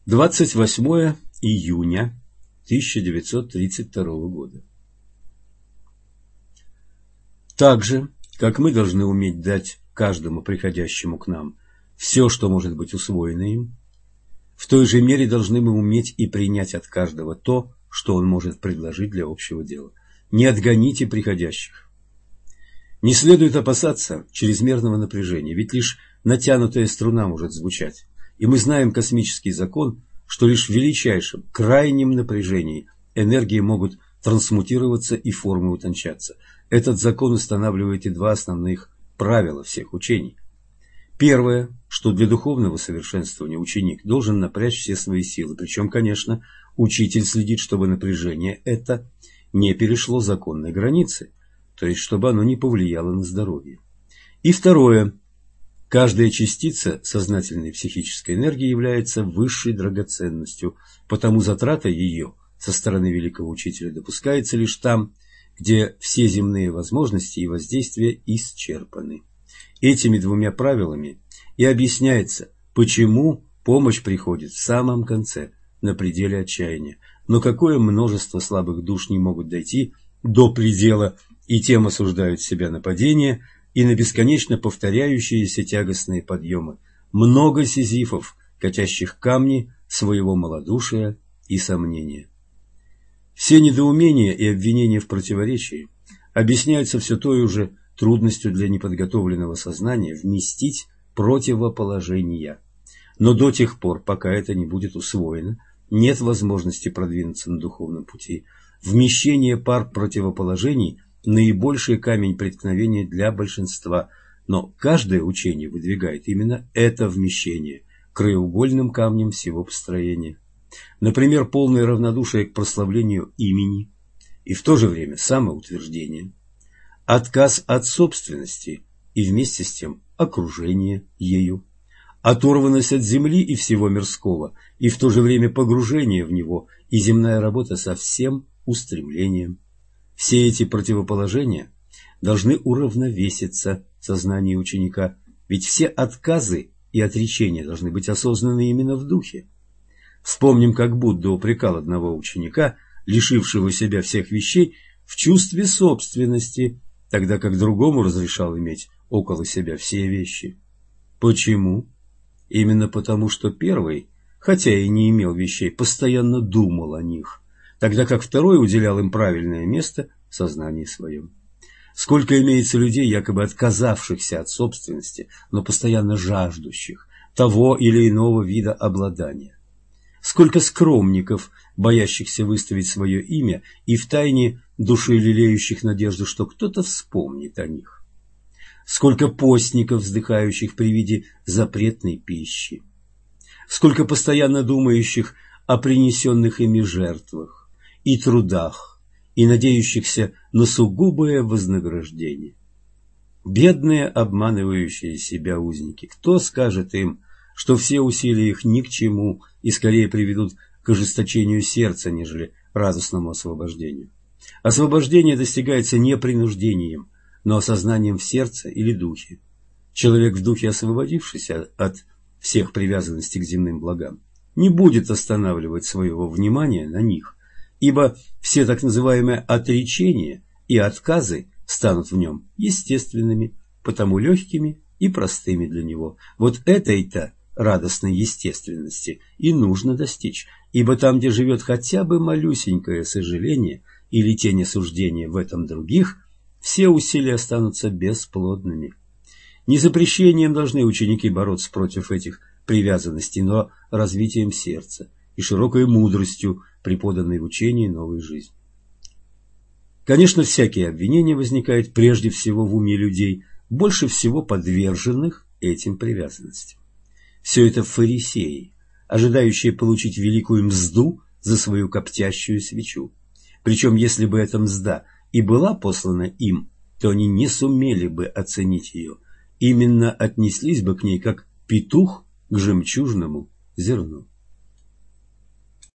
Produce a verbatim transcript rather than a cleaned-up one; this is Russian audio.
двадцать восьмое июня тысяча девятьсот тридцать второго года. Так же, как мы должны уметь дать каждому приходящему к нам все, что может быть усвоено им, в той же мере должны мы уметь и принять от каждого то, что он может предложить для общего дела. Не отгоните приходящих. Не следует опасаться чрезмерного напряжения, ведь лишь натянутая струна может звучать. И мы знаем космический закон, что лишь в величайшем, крайнем напряжении энергии могут трансмутироваться и формы утончаться. Этот закон устанавливает и два основных правила всех учений. Первое, что для духовного совершенствования ученик должен напрячь все свои силы. Причем, конечно, учитель следит, чтобы напряжение это не перешло законной границы, то есть чтобы оно не повлияло на здоровье. И второе, каждая частица сознательной психической энергии является высшей драгоценностью, потому затрата ее со стороны великого учителя допускается лишь там, где все земные возможности и воздействия исчерпаны. Этими двумя правилами и объясняется, почему помощь приходит в самом конце, на пределе отчаяния. Но какое множество слабых душ не могут дойти до предела, и тем осуждают себя на падение и на бесконечно повторяющиеся тягостные подъемы. Много сизифов, катящих камни своего малодушия и сомнения. Все недоумения и обвинения в противоречии объясняются все той же трудностью для неподготовленного сознания вместить противоположения. Но до тех пор, пока это не будет усвоено, нет возможности продвинуться на духовном пути. Вмещение пар противоположений – наибольший камень преткновения для большинства, но каждое учение выдвигает именно это вмещение краеугольным камнем всего построения. Например, полное равнодушие к прославлению имени и в то же время самоутверждение, отказ от собственности и вместе с тем окружение ею, оторванность от земли и всего мирского, и в то же время погружение в него и земная работа со всем устремлением. Все эти противоположения должны уравновеситься в сознании ученика, ведь все отказы и отречения должны быть осознаны именно в духе. Вспомним, как Будда упрекал одного ученика, лишившего себя всех вещей, в чувстве собственности, тогда как другому разрешал иметь около себя все вещи. Почему? Именно потому, что первый, хотя и не имел вещей, постоянно думал о них, тогда как второй уделял им правильное место в сознании своем. Сколько имеется людей, якобы отказавшихся от собственности, но постоянно жаждущих того или иного вида обладания. Сколько скромников, боящихся выставить свое имя и втайне души лелеющих надежду, что кто-то вспомнит о них. Сколько постников, вздыхающих при виде запретной пищи. Сколько постоянно думающих о принесенных ими жертвах и трудах, и надеющихся на сугубое вознаграждение. Бедные, обманывающие себя узники, кто скажет им, что все усилия их ни к чему и скорее приведут к ожесточению сердца, нежели радостному освобождению? Освобождение достигается не принуждением, но осознанием в сердце или духе. Человек в духе, освободившийся от всех привязанностей к земным благам, не будет останавливать своего внимания на них, ибо все так называемые отречения и отказы станут в нем естественными, потому легкими и простыми для него. Вот этой-то радостной естественности и нужно достичь, ибо там, где живет хотя бы малюсенькое сожаление или тень осуждения в этом других, все усилия останутся бесплодными. Не запрещением должны ученики бороться против этих привязанностей, но развитием сердца и широкой мудростью, преподанной в учении новой жизни. Конечно, всякие обвинения возникают прежде всего в уме людей, больше всего подверженных этим привязанностям. Все это фарисеи, ожидающие получить великую мзду за свою коптящую свечу. Причем, если бы эта мзда и была послана им, то они не сумели бы оценить ее, именно отнеслись бы к ней как петух к жемчужному зерну.